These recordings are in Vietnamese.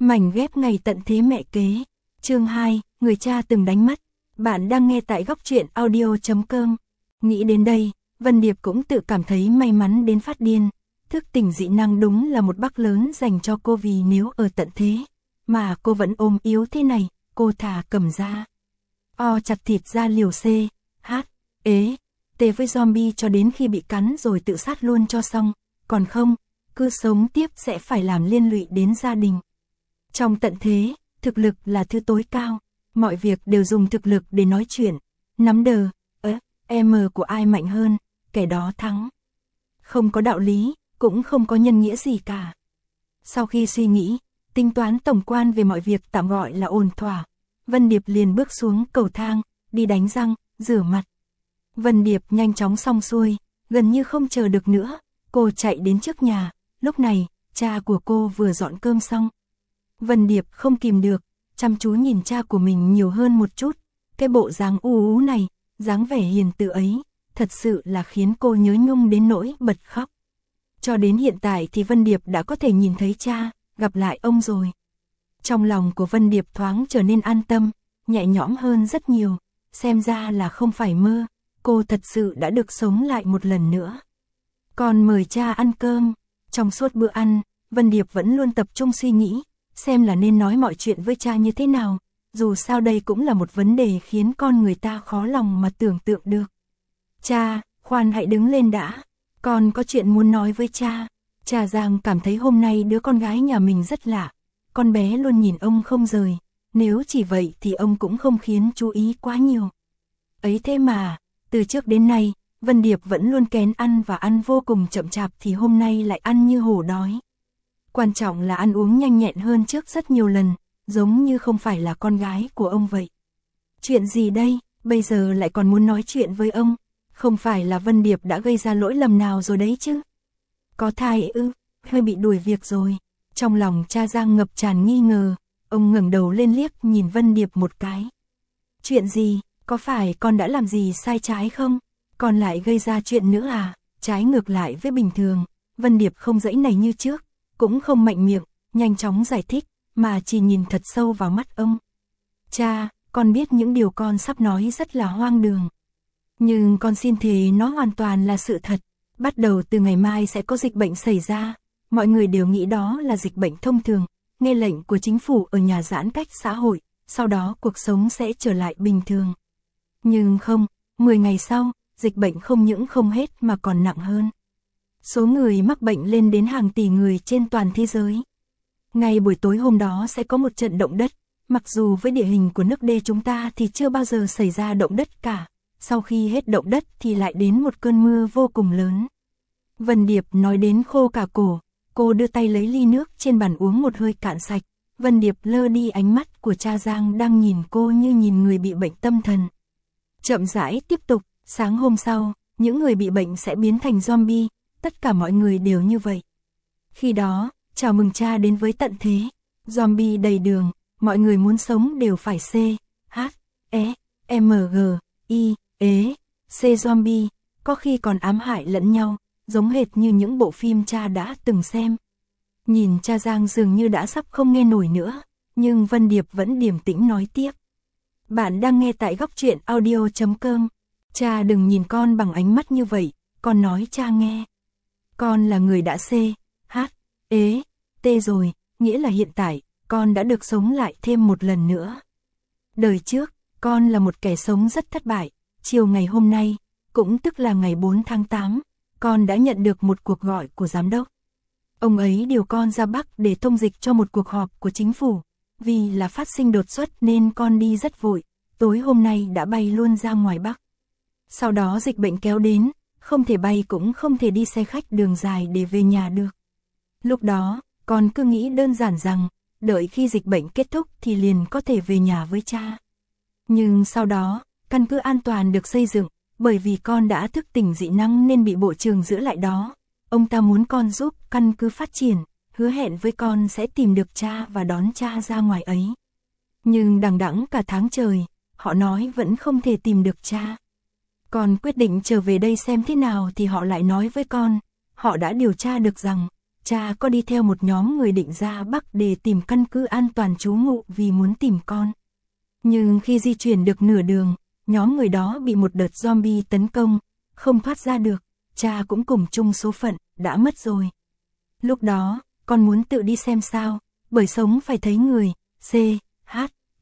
Mảnh ghép ngày tận thế mẹ kế. Chương 2, người cha từng đánh mất. Bạn đang nghe tại góc truyện audio.com. Nghĩ đến đây, Vân Điệp cũng tự cảm thấy may mắn đến phát điên. Thức tỉnh dị năng đúng là một bác lớn dành cho cô, vì nếu ở tận thế mà cô vẫn ôm yếu thế này, cô thà cầm ra chặt thịt ra liều C, H, ế, T với zombie cho đến khi bị cắn rồi tự sát luôn cho xong, còn không, cứ sống tiếp sẽ phải làm liên lụy đến gia đình. Trong tận thế, thực lực là thứ tối cao, mọi việc đều dùng thực lực để nói chuyện, nắm đờ, M của ai mạnh hơn, kẻ đó thắng. Không có đạo lý, cũng không có nhân nghĩa gì cả. Sau khi suy nghĩ, tính toán tổng quan về mọi việc tạm gọi là ổn thỏa, Vân Điệp liền bước xuống cầu thang, đi đánh răng, rửa mặt. Vân Điệp nhanh chóng xong xuôi, gần như không chờ được nữa, cô chạy đến trước nhà, lúc này, cha của cô vừa dọn cơm xong. Vân Điệp không kìm được, chăm chú nhìn cha của mình nhiều hơn một chút, cái bộ dáng u ú này, dáng vẻ hiền từ ấy, thật sự là khiến cô nhớ nhung đến nỗi bật khóc. Cho đến hiện tại thì Vân Điệp đã có thể nhìn thấy cha, gặp lại ông rồi. Trong lòng của Vân Điệp thoáng trở nên an tâm, nhẹ nhõm hơn rất nhiều, xem ra là không phải mơ, cô thật sự đã được sống lại một lần nữa. Còn mời cha ăn cơm, trong suốt bữa ăn, Vân Điệp vẫn luôn tập trung suy nghĩ, xem là nên nói mọi chuyện với cha như thế nào, dù sao đây cũng là một vấn đề khiến con người ta khó lòng mà tưởng tượng được. Cha, khoan hãy đứng lên đã, con có chuyện muốn nói với cha. Cha Giang cảm thấy hôm nay đứa con gái nhà mình rất lạ, con bé luôn nhìn ông không rời, nếu chỉ vậy thì ông cũng không khiến chú ý quá nhiều. Ấy thế mà, từ trước đến nay, Vân Điệp vẫn luôn kén ăn và ăn vô cùng chậm chạp, thì hôm nay lại ăn như hổ đói. Quan trọng là ăn uống nhanh nhẹn hơn trước rất nhiều lần, giống như không phải là con gái của ông vậy. Chuyện gì đây, bây giờ lại còn muốn nói chuyện với ông, không phải là Vân Điệp đã gây ra lỗi lầm nào rồi đấy chứ? Có thai ư, hơi bị đuổi việc rồi. Trong lòng cha Giang ngập tràn nghi ngờ, ông ngẩng đầu lên liếc nhìn Vân Điệp một cái. Chuyện gì, có phải con đã làm gì sai trái không? Con lại gây ra chuyện nữa à? Trái ngược lại với bình thường, Vân Điệp không giãy nảy như trước, cũng không mạnh miệng, nhanh chóng giải thích, mà chỉ nhìn thật sâu vào mắt ông. Cha, con biết những điều con sắp nói rất là hoang đường. Nhưng con xin thề nó hoàn toàn là sự thật. Bắt đầu từ ngày mai sẽ có dịch bệnh xảy ra. Mọi người đều nghĩ đó là dịch bệnh thông thường, nghe lệnh của chính phủ ở nhà giãn cách xã hội, sau đó cuộc sống sẽ trở lại bình thường. Nhưng không, 10 ngày sau, dịch bệnh không những không hết mà còn nặng hơn. Số người mắc bệnh lên đến hàng tỷ người trên toàn thế giới. Ngay buổi tối hôm đó sẽ có một trận động đất, mặc dù với địa hình của nước đê chúng ta thì chưa bao giờ xảy ra động đất cả. Sau khi hết động đất thì lại đến một cơn mưa vô cùng lớn. Vân Điệp nói đến khô cả cổ, cô đưa tay lấy ly nước trên bàn uống một hơi cạn sạch. Vân Điệp lơ đi ánh mắt của cha Giang đang nhìn cô như nhìn người bị bệnh tâm thần. Chậm rãi tiếp tục, sáng hôm sau, những người bị bệnh sẽ biến thành zombie, tất cả mọi người đều như vậy. Khi đó, chào mừng cha đến với tận thế, zombie đầy đường, mọi người muốn sống đều phải C, H, E, M, G, I, ế, C zombie, có khi còn ám hại lẫn nhau, giống hệt như những bộ phim cha đã từng xem. Nhìn cha Giang dường như đã sắp không nghe nổi nữa, nhưng Vân Điệp vẫn điềm tĩnh nói tiếp. Bạn đang nghe tại góc truyện audio.com. Cha đừng nhìn con bằng ánh mắt như vậy, con nói cha nghe. Con là người đã C, H, ế, T rồi, nghĩa là hiện tại, con đã được sống lại thêm một lần nữa. Đời trước, con là một kẻ sống rất thất bại. Chiều ngày hôm nay, cũng tức là ngày 4 tháng 8, con đã nhận được một cuộc gọi của giám đốc. Ông ấy điều con ra Bắc để thông dịch cho một cuộc họp của chính phủ. Vì là phát sinh đột xuất nên con đi rất vội, tối hôm nay đã bay luôn ra ngoài Bắc. Sau đó dịch bệnh kéo đến, không thể bay cũng không thể đi xe khách đường dài để về nhà được. Lúc đó, con cứ nghĩ đơn giản rằng, đợi khi dịch bệnh kết thúc thì liền có thể về nhà với cha. Nhưng sau đó, căn cứ an toàn được xây dựng, bởi vì con đã thức tỉnh dị năng nên bị bộ trưởng giữ lại đó. Ông ta muốn con giúp căn cứ phát triển, hứa hẹn với con sẽ tìm được cha và đón cha ra ngoài ấy. Nhưng đằng đẵng cả tháng trời, họ nói vẫn không thể tìm được cha. Con quyết định trở về đây xem thế nào thì họ lại nói với con, họ đã điều tra được rằng, cha có đi theo một nhóm người định ra Bắc để tìm căn cứ an toàn trú ngụ vì muốn tìm con. Nhưng khi di chuyển được nửa đường, nhóm người đó bị một đợt zombie tấn công, không thoát ra được, cha cũng cùng chung số phận, đã mất rồi. Lúc đó, con muốn tự đi xem sao, bởi sống phải thấy người, C, H,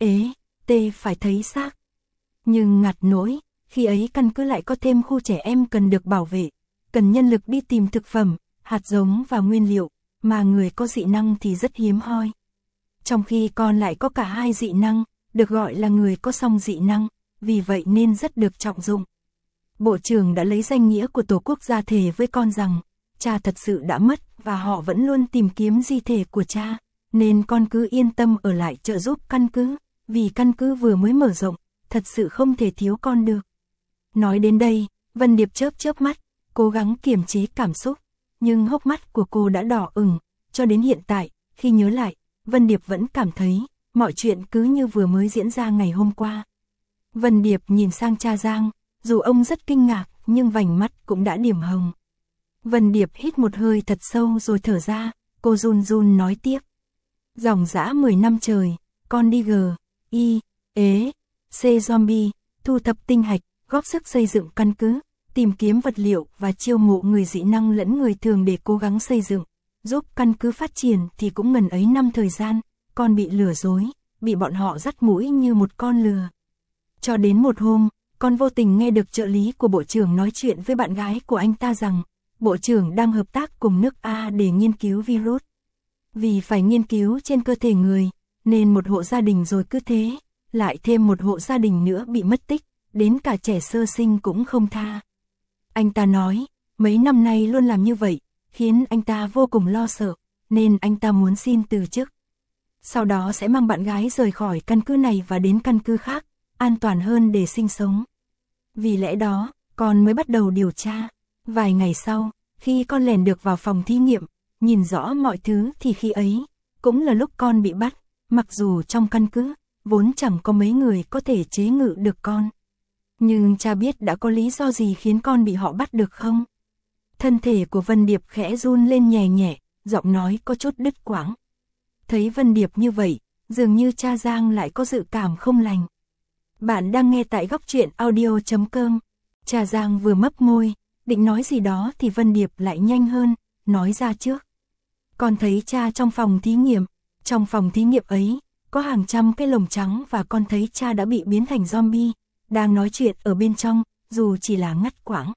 T phải thấy xác. Nhưng ngặt nỗi, khi ấy căn cứ lại có thêm khu trẻ em cần được bảo vệ, cần nhân lực đi tìm thực phẩm, hạt giống và nguyên liệu, mà người có dị năng thì rất hiếm hoi. Trong khi con lại có cả hai dị năng, được gọi là người có song dị năng, vì vậy nên rất được trọng dụng. Bộ trưởng đã lấy danh nghĩa của Tổ quốc ra thề với con rằng, cha thật sự đã mất và họ vẫn luôn tìm kiếm di thể của cha, nên con cứ yên tâm ở lại trợ giúp căn cứ, vì căn cứ vừa mới mở rộng, thật sự không thể thiếu con được. Nói đến đây, Vân Điệp chớp chớp mắt, cố gắng kiềm chế cảm xúc, nhưng hốc mắt của cô đã đỏ ửng, cho đến hiện tại, khi nhớ lại, Vân Điệp vẫn cảm thấy, mọi chuyện cứ như vừa mới diễn ra ngày hôm qua. Vân Điệp nhìn sang cha Giang, dù ông rất kinh ngạc, nhưng vành mắt cũng đã điểm hồng. Vân Điệp hít một hơi thật sâu rồi thở ra, cô run run nói tiếp. Dòng dã 10 năm trời, con đi G, I, E, C zombie, thu thập tinh hạch, góp sức xây dựng căn cứ, tìm kiếm vật liệu và chiêu mộ người dị năng lẫn người thường để cố gắng xây dựng, giúp căn cứ phát triển thì cũng ngần ấy năm thời gian, con bị lừa dối, bị bọn họ dắt mũi như một con lừa. Cho đến một hôm, con vô tình nghe được trợ lý của bộ trưởng nói chuyện với bạn gái của anh ta rằng, bộ trưởng đang hợp tác cùng nước A để nghiên cứu virus. Vì phải nghiên cứu trên cơ thể người, nên một hộ gia đình rồi cứ thế, lại thêm một hộ gia đình nữa bị mất tích, đến cả trẻ sơ sinh cũng không tha. Anh ta nói, mấy năm nay luôn làm như vậy, khiến anh ta vô cùng lo sợ, nên anh ta muốn xin từ chức. Sau đó sẽ mang bạn gái rời khỏi căn cứ này và đến căn cứ khác, an toàn hơn để sinh sống. Vì lẽ đó, con mới bắt đầu điều tra. Vài ngày sau, khi con lèn được vào phòng thí nghiệm, nhìn rõ mọi thứ thì khi ấy, cũng là lúc con bị bắt, mặc dù trong căn cứ, vốn chẳng có mấy người có thể chế ngự được con. Nhưng cha biết đã có lý do gì khiến con bị họ bắt được không? Thân thể của Vân Điệp khẽ run lên nhẹ nhẹ, giọng nói có chút đứt quãng. Thấy Vân Điệp như vậy, dường như cha Giang lại có dự cảm không lành. Bạn đang nghe tại góc truyện audio.com. Cha Giang vừa mấp môi, định nói gì đó thì Vân Điệp lại nhanh hơn, nói ra trước. Con thấy cha trong phòng thí nghiệm. Trong phòng thí nghiệm ấy, có hàng trăm cái lồng trắng và con thấy cha đã bị biến thành zombie, đang nói chuyện ở bên trong, dù chỉ là ngắt quãng.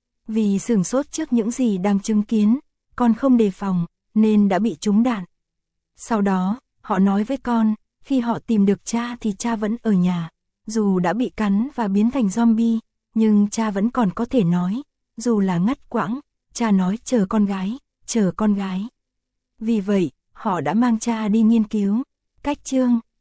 Vì sửng sốt trước những gì đang chứng kiến, con không đề phòng, nên đã bị trúng đạn. Sau đó, họ nói với con, khi họ tìm được cha thì cha vẫn ở nhà. Dù đã bị cắn và biến thành zombie, nhưng cha vẫn còn có thể nói, dù là ngắt quãng, cha nói chờ con gái, chờ con gái. Vì vậy, họ đã mang cha đi nghiên cứu. Cách chương